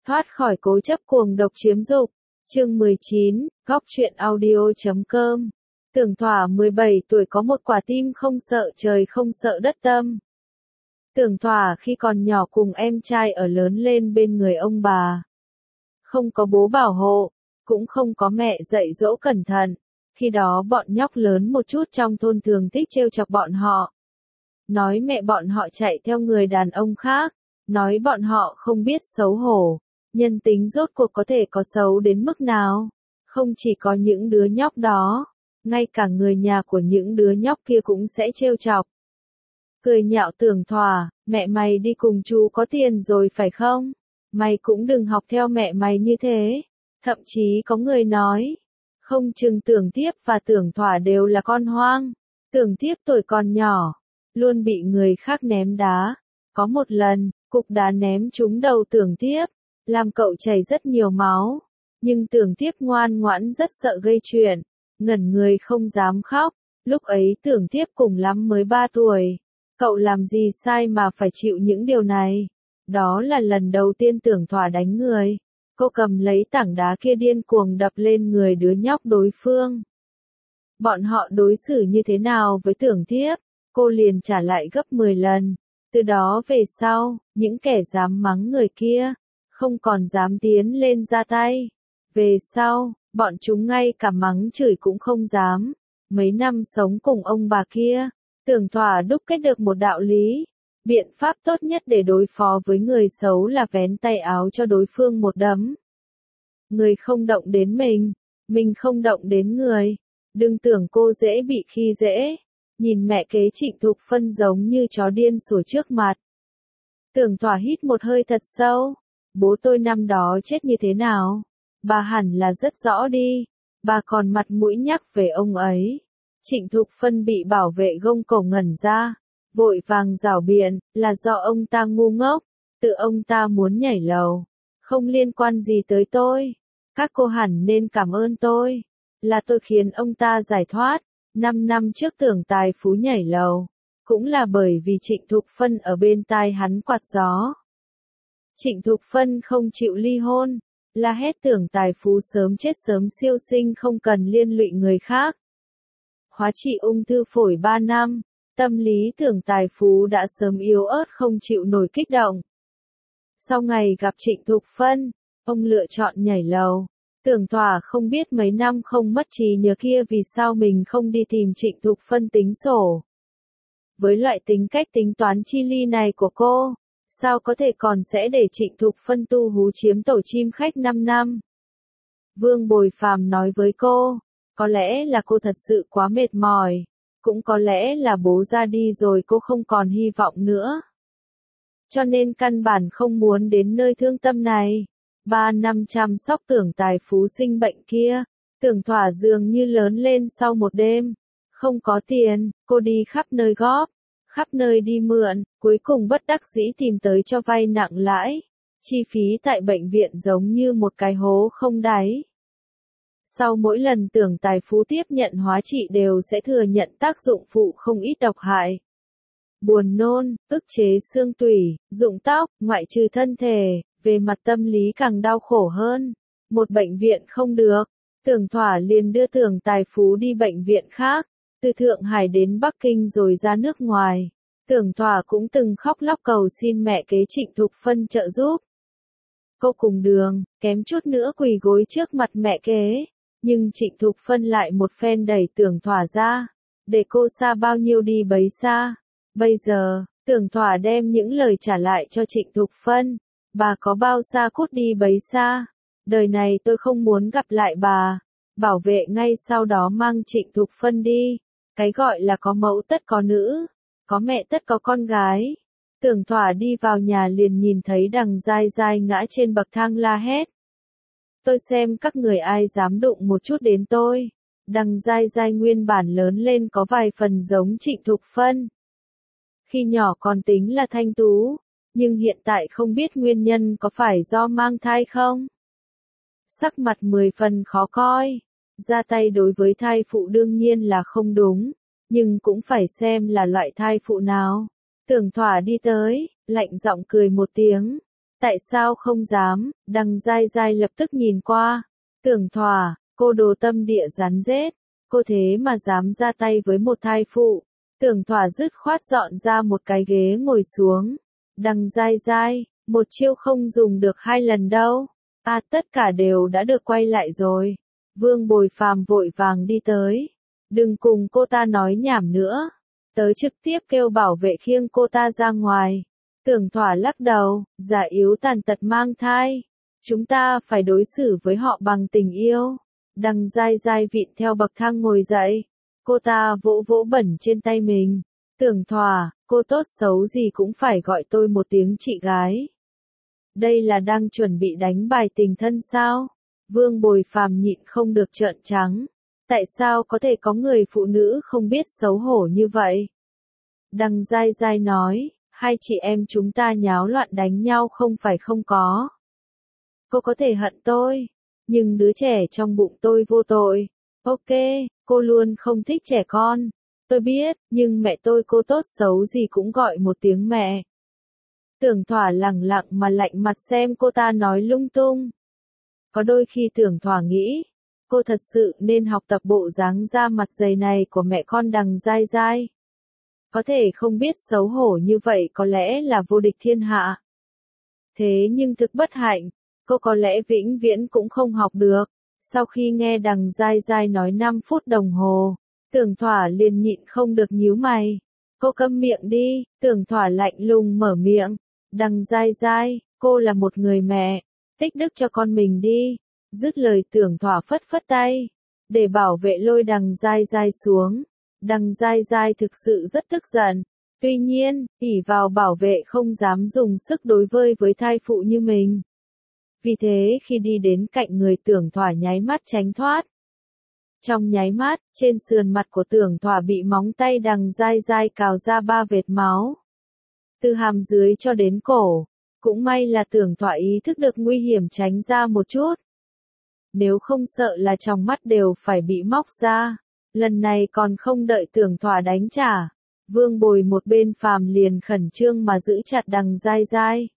Thoát khỏi cố chấp cuồng độc chiếm dục. Chương 19, góc truyện audio.com. Tưởng Thỏa 17 tuổi có một quả tim không sợ trời không sợ đất tâm. Tưởng Thỏa khi còn nhỏ cùng em trai ở lớn lên bên người ông bà. Không có bố bảo hộ, cũng không có mẹ dạy dỗ cẩn thận. Khi đó bọn nhóc lớn một chút trong thôn thường thích trêu chọc bọn họ. Nói mẹ bọn họ chạy theo người đàn ông khác, nói bọn họ không biết xấu hổ. Nhân tính rốt cuộc có thể có xấu đến mức nào? Không chỉ có những đứa nhóc đó, ngay cả người nhà của những đứa nhóc kia cũng sẽ trêu chọc. Cười nhạo Tưởng Thỏa, mẹ mày đi cùng chú có tiền rồi phải không? Mày cũng đừng học theo mẹ mày như thế. Thậm chí có người nói, không chừng Tưởng Tiếp và Tưởng Thỏa đều là con hoang. Tưởng Tiếp tuổi còn nhỏ, luôn bị người khác ném đá. Có một lần, cục đá ném trúng đầu Tưởng Tiếp, làm cậu chảy rất nhiều máu. Nhưng Tưởng Tiếp ngoan ngoãn rất sợ gây chuyện, ngẩn người không dám khóc. Lúc ấy Tưởng Tiếp cùng lắm mới 3 tuổi. Cậu làm gì sai mà phải chịu những điều này? Đó là lần đầu tiên Tưởng Thỏa đánh người. Cô cầm lấy tảng đá kia điên cuồng đập lên người đứa nhóc đối phương. Bọn họ đối xử như thế nào với Tưởng Tiếp, cô liền trả lại gấp 10 lần. Từ đó về sau, những kẻ dám mắng người kia, không còn dám tiến lên ra tay. Về sau, bọn chúng ngay cả mắng chửi cũng không dám. Mấy năm sống cùng ông bà kia, Tưởng Thỏa đúc kết được một đạo lý. Biện pháp tốt nhất để đối phó với người xấu là vén tay áo cho đối phương một đấm. Người không động đến mình không động đến người. Đừng tưởng cô dễ bị khi dễ. Nhìn mẹ kế Trịnh Thục Phân giống như chó điên sủa trước mặt. Tưởng Thỏa hít một hơi thật sâu. Bố tôi năm đó chết như thế nào? Bà hẳn là rất rõ đi. Bà còn mặt mũi nhắc về ông ấy. Trịnh Thục Phân bị bảo vệ gông cổ ngẩn ra. Vội vàng rảo biện, là do ông ta ngu ngốc. Tự ông ta muốn nhảy lầu. Không liên quan gì tới tôi. Các cô hẳn nên cảm ơn tôi. Là tôi khiến ông ta giải thoát. 5 năm trước Tưởng Tài Phú nhảy lầu. Cũng là bởi vì Trịnh Thục Phân ở bên tai hắn quạt gió. Trịnh Thục Phân không chịu ly hôn. La hét Tưởng Tài Phú sớm chết sớm siêu sinh không cần liên lụy người khác. Hóa trị ung thư phổi 3 năm. Tâm lý Tưởng Tài Phú đã sớm yếu ớt không chịu nổi kích động. Sau ngày gặp Trịnh Thục Phân, ông lựa chọn nhảy lầu. Tưởng Thỏa không biết mấy năm không mất trí nhớ kia vì sao mình không đi tìm Trịnh Thục Phân tính sổ. Với loại tính cách tính toán chi ly này của cô, sao có thể còn sẽ để Trịnh Thục Phân tu hú chiếm tổ chim khách 5 năm? Vương Bồi Phàm nói với cô, có lẽ là cô thật sự quá mệt mỏi. Cũng có lẽ là bố ra đi rồi cô không còn hy vọng nữa. Cho nên căn bản không muốn đến nơi thương tâm này. 3 năm chăm sóc Tưởng Tài Phú sinh bệnh kia, Tưởng Thỏa dường như lớn lên sau một đêm. Không có tiền, cô đi khắp nơi góp, khắp nơi đi mượn, cuối cùng bất đắc dĩ tìm tới cho vay nặng lãi. Chi phí tại bệnh viện giống như một cái hố không đáy. Sau mỗi lần Tưởng Tài Phú tiếp nhận hóa trị đều sẽ thừa nhận tác dụng phụ không ít độc hại. Buồn nôn, ức chế xương tủy, rụng tóc, ngoại trừ thân thể, về mặt tâm lý càng đau khổ hơn. Một bệnh viện không được, Tưởng Thỏa liền đưa Tưởng Tài Phú đi bệnh viện khác, từ Thượng Hải đến Bắc Kinh rồi ra nước ngoài. Tưởng Thỏa cũng từng khóc lóc cầu xin mẹ kế Trịnh Thục Phân trợ giúp. Cô cùng đường, kém chút nữa quỳ gối trước mặt mẹ kế. Nhưng Trịnh Thục Phân lại một phen đẩy Tưởng Thỏa ra, để cô xa bao nhiêu đi bấy xa. Bây giờ, Tưởng Thỏa đem những lời trả lại cho Trịnh Thục Phân, bà có bao xa cút đi bấy xa. Đời này tôi không muốn gặp lại bà. Bảo vệ ngay sau đó mang Trịnh Thục Phân đi. Cái gọi là có mẫu tất có nữ, có mẹ tất có con gái. Tưởng Thỏa đi vào nhà liền nhìn thấy Đằng Giai Giai ngã trên bậc thang la hét. Tôi xem các người ai dám đụng một chút đến tôi. Đằng Giai Giai nguyên bản lớn lên có vài phần giống Trịnh Thục Phân. Khi nhỏ còn tính là thanh tú, nhưng hiện tại không biết nguyên nhân có phải do mang thai không. Sắc mặt 10 phần khó coi. Ra tay đối với thai phụ đương nhiên là không đúng, nhưng cũng phải xem là loại thai phụ nào. Tưởng Thỏa đi tới, lạnh giọng cười một tiếng. Tại sao không dám? Đằng dai dai lập tức nhìn qua. Tưởng Thỏa, cô đồ tâm địa rắn rết. Cô thế mà dám ra tay với một thai phụ. Tưởng Thỏa dứt khoát dọn ra một cái ghế ngồi xuống. Đằng dai dai, một chiêu không dùng được 2 lần đâu. À, tất cả đều đã được quay lại rồi. Vương Bồi Phàm vội vàng đi tới. Đừng cùng cô ta nói nhảm nữa. Tớ trực tiếp kêu bảo vệ khiêng cô ta ra ngoài. Tưởng Thỏa lắc đầu, già yếu tàn tật mang thai. Chúng ta phải đối xử với họ bằng tình yêu. Đằng dai dai vịn theo bậc thang ngồi dậy. Cô ta vỗ vỗ bẩn trên tay mình. Tưởng Thỏa, cô tốt xấu gì cũng phải gọi tôi một tiếng chị gái. Đây là đang chuẩn bị đánh bài tình thân sao? Vương Bồi Phàm nhịn không được trợn trắng. Tại sao có thể có người phụ nữ không biết xấu hổ như vậy? Đằng dai dai nói, 2 chị em chúng ta nháo loạn đánh nhau không phải không có. Cô có thể hận tôi, nhưng đứa trẻ trong bụng tôi vô tội. Ok, cô luôn không thích trẻ con. Tôi biết, nhưng mẹ tôi cô tốt xấu gì cũng gọi một tiếng mẹ. Tưởng Thỏa lẳng lặng mà lạnh mặt xem cô ta nói lung tung. Có đôi khi Tưởng Thỏa nghĩ, cô thật sự nên học tập bộ dáng da mặt dày này của mẹ con đằng dai dai. Có thể không biết xấu hổ như vậy có lẽ là vô địch thiên hạ. Thế nhưng thực bất hạnh, cô có lẽ vĩnh viễn cũng không học được. Sau khi nghe đằng dai dai nói 5 phút đồng hồ, Tưởng Thỏa liền nhịn không được nhíu mày. Cô câm miệng đi, Tưởng Thỏa lạnh lùng mở miệng. Đằng dai dai, cô là một người mẹ, tích đức cho con mình đi. Dứt lời Tưởng Thỏa phất phất tay, để bảo vệ lôi đằng dai dai xuống. Đằng dai dai thực sự rất tức giận. Tuy nhiên, ỷ vào bảo vệ không dám dùng sức đối với thai phụ như mình. Vì thế khi đi đến cạnh người Tưởng Thỏa nháy mắt tránh thoát. Trong nháy mắt, trên sườn mặt của Tưởng Thỏa bị móng tay đằng dai dai cào ra 3 vệt máu. Từ hàm dưới cho đến cổ. Cũng may là Tưởng Thỏa ý thức được nguy hiểm tránh ra một chút. Nếu không sợ là trong mắt đều phải bị móc ra. Lần này còn không đợi Tưởng Thỏa đánh trả. Vương Bồi một bên Phàm liền khẩn trương mà giữ chặt đằng dai dai.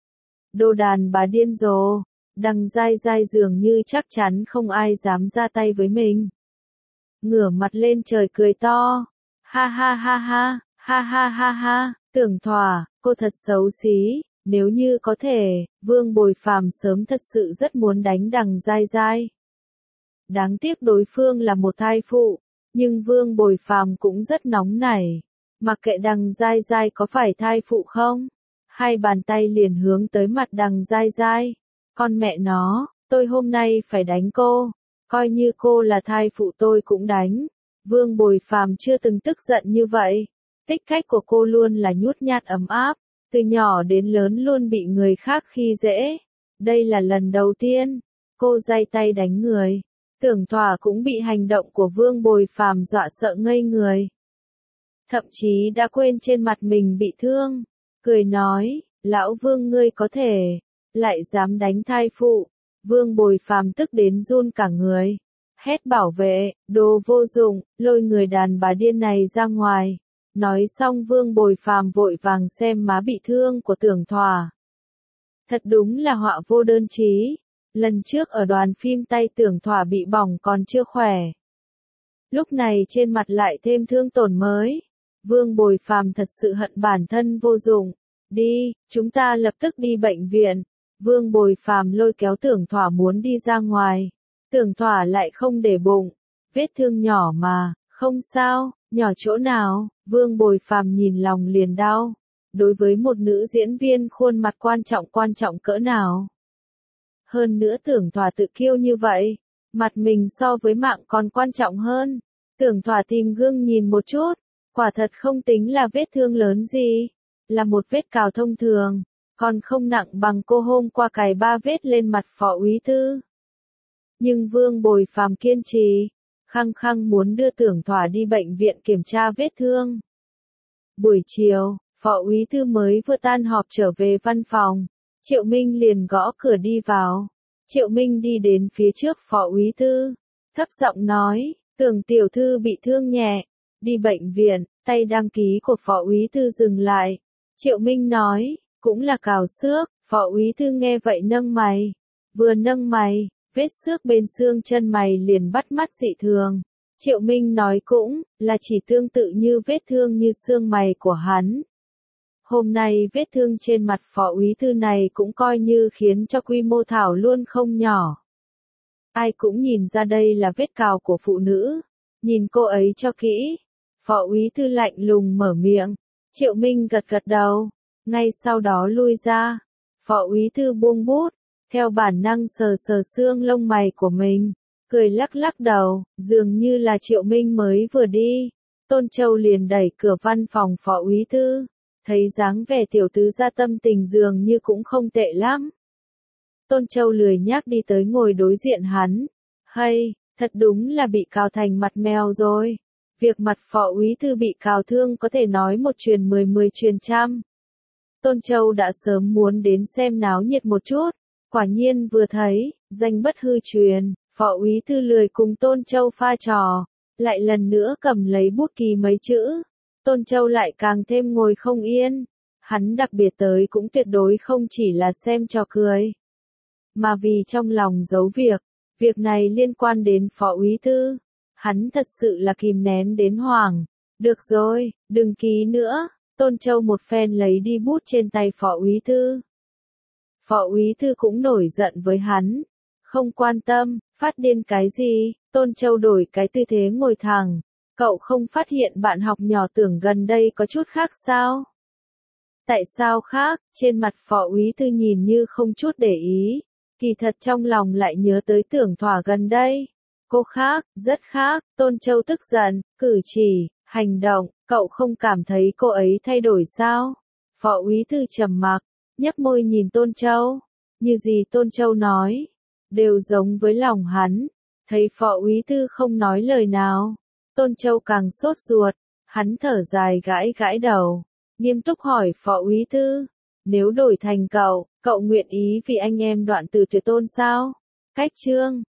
Đồ đàn bà điên rồ. Đằng dai dai dường như chắc chắn không ai dám ra tay với mình. Ngửa mặt lên trời cười to. Ha ha ha ha, ha ha ha ha, Tưởng Thỏa, cô thật xấu xí. Nếu như có thể, Vương Bồi Phàm sớm thật sự rất muốn đánh đằng dai dai. Đáng tiếc đối phương là một thai phụ, nhưng Vương Bồi Phàm cũng rất nóng nảy. Mặc kệ đằng dai dai có phải thai phụ không, 2 bàn tay liền hướng tới mặt đằng dai dai. Con mẹ nó, tôi hôm nay phải đánh cô, coi như cô là thai phụ tôi cũng đánh. Vương Bồi Phàm chưa từng tức giận như vậy. Tính cách của cô luôn là nhút nhát ấm áp, từ nhỏ đến lớn luôn bị người khác khi dễ. Đây là lần đầu tiên cô giay tay đánh người. Tưởng Thỏa cũng bị hành động của Vương Bồi Phàm dọa sợ ngây người. Thậm chí đã quên trên mặt mình bị thương. Cười nói, lão Vương ngươi có thể, lại dám đánh thai phụ. Vương Bồi Phàm tức đến run cả người. Hét bảo vệ, đồ vô dụng, lôi người đàn bà điên này ra ngoài. Nói xong Vương Bồi Phàm vội vàng xem má bị thương của Tưởng Thỏa. Thật đúng là họa vô đơn chí. Lần trước ở đoàn phim tay Tưởng Thỏa bị bỏng còn chưa khỏe. Lúc này trên mặt lại thêm thương tổn mới. Vương Bồi Phàm thật sự hận bản thân vô dụng. Đi, chúng ta lập tức đi bệnh viện. Vương Bồi Phàm lôi kéo Tưởng Thỏa muốn đi ra ngoài. Tưởng Thỏa lại không để bụng. Vết thương nhỏ mà, không sao, nhỏ chỗ nào, Vương Bồi Phàm nhìn lòng liền đau. Đối với một nữ diễn viên khuôn mặt quan trọng cỡ nào. Hơn nữa Tưởng Thỏa tự kiêu như vậy, mặt mình so với mạng còn quan trọng hơn. Tưởng Thỏa tìm gương nhìn một chút, quả thật không tính là vết thương lớn gì, là một vết cào thông thường, còn không nặng bằng cô hôm qua cài 3 vết lên mặt Phó úy Thư. Nhưng Vương Bồi Phàm kiên trì, khăng khăng muốn đưa Tưởng Thỏa đi bệnh viện kiểm tra vết thương. Buổi chiều, Phó úy Thư mới vừa tan họp trở về văn phòng, Triệu Minh liền gõ cửa đi vào. Triệu Minh đi đến phía trước Phó úy Thư, thấp giọng nói, Tưởng tiểu thư bị thương nhẹ, đi bệnh viện. Tay đăng ký của Phó úy Thư dừng lại. Triệu Minh nói, cũng là cào xước. Phó úy thư nghe vậy nâng mày. Vừa nâng mày, vết xước bên xương chân mày liền bắt mắt dị thường. Triệu Minh nói cũng, là chỉ tương tự như vết thương như xương mày của hắn. Hôm nay vết thương trên mặt phó úy thư này cũng coi như khiến cho quy mô thảo luôn không nhỏ. Ai cũng nhìn ra đây là vết cào của phụ nữ. Nhìn cô ấy cho kỹ. Phó úy thư lạnh lùng mở miệng. Triệu Minh gật gật đầu. Ngay sau đó lui ra. Phó úy thư buông bút. Theo bản năng sờ sờ xương lông mày của mình. Cười lắc lắc đầu. Dường như là Triệu Minh mới vừa đi. Tôn Châu liền đẩy cửa văn phòng phó úy thư. Thấy dáng vẻ tiểu tứ gia tâm tình dường như cũng không tệ lắm. Tôn Châu lười nhác đi tới ngồi đối diện hắn. Hay, thật đúng là bị cào thành mặt mèo rồi. Việc mặt phó úy thư bị cào thương có thể nói một truyền 10 truyền trăm. Tôn Châu đã sớm muốn đến xem náo nhiệt một chút. Quả nhiên vừa thấy, danh bất hư truyền, phó úy thư lười cùng Tôn Châu pha trò. Lại lần nữa cầm lấy bút ký mấy chữ. Tôn Châu lại càng thêm ngồi không yên. Hắn đặc biệt tới cũng tuyệt đối không chỉ là xem trò cười. Mà vì trong lòng giấu việc. Việc này liên quan đến phó úy thư. Hắn thật sự là kìm nén đến hoảng. Được rồi, đừng ký nữa. Tôn Châu một phen lấy đi bút trên tay phó úy thư. Phó úy thư cũng nổi giận với hắn. Không quan tâm, phát điên cái gì. Tôn Châu đổi cái tư thế ngồi thẳng. Cậu không phát hiện bạn học nhỏ tưởng gần đây có chút khác sao? Tại sao khác? Trên mặt phó úy thư nhìn như không chút để ý. Kỳ thật trong lòng lại nhớ tới tưởng thỏa gần đây. Cô khác, rất khác. Tôn Châu tức giận, cử chỉ, hành động. Cậu không cảm thấy cô ấy thay đổi sao? Phó úy thư trầm mặc, nhếch môi nhìn Tôn Châu. Như gì Tôn Châu nói, đều giống với lòng hắn. Thấy phó úy thư không nói lời nào. Tôn Châu càng sốt ruột, hắn thở dài gãi gãi đầu, nghiêm túc hỏi phó úy thư, nếu đổi thành cậu, cậu nguyện ý vì anh em Đoạn Tử tuyệt tôn sao? Cách chương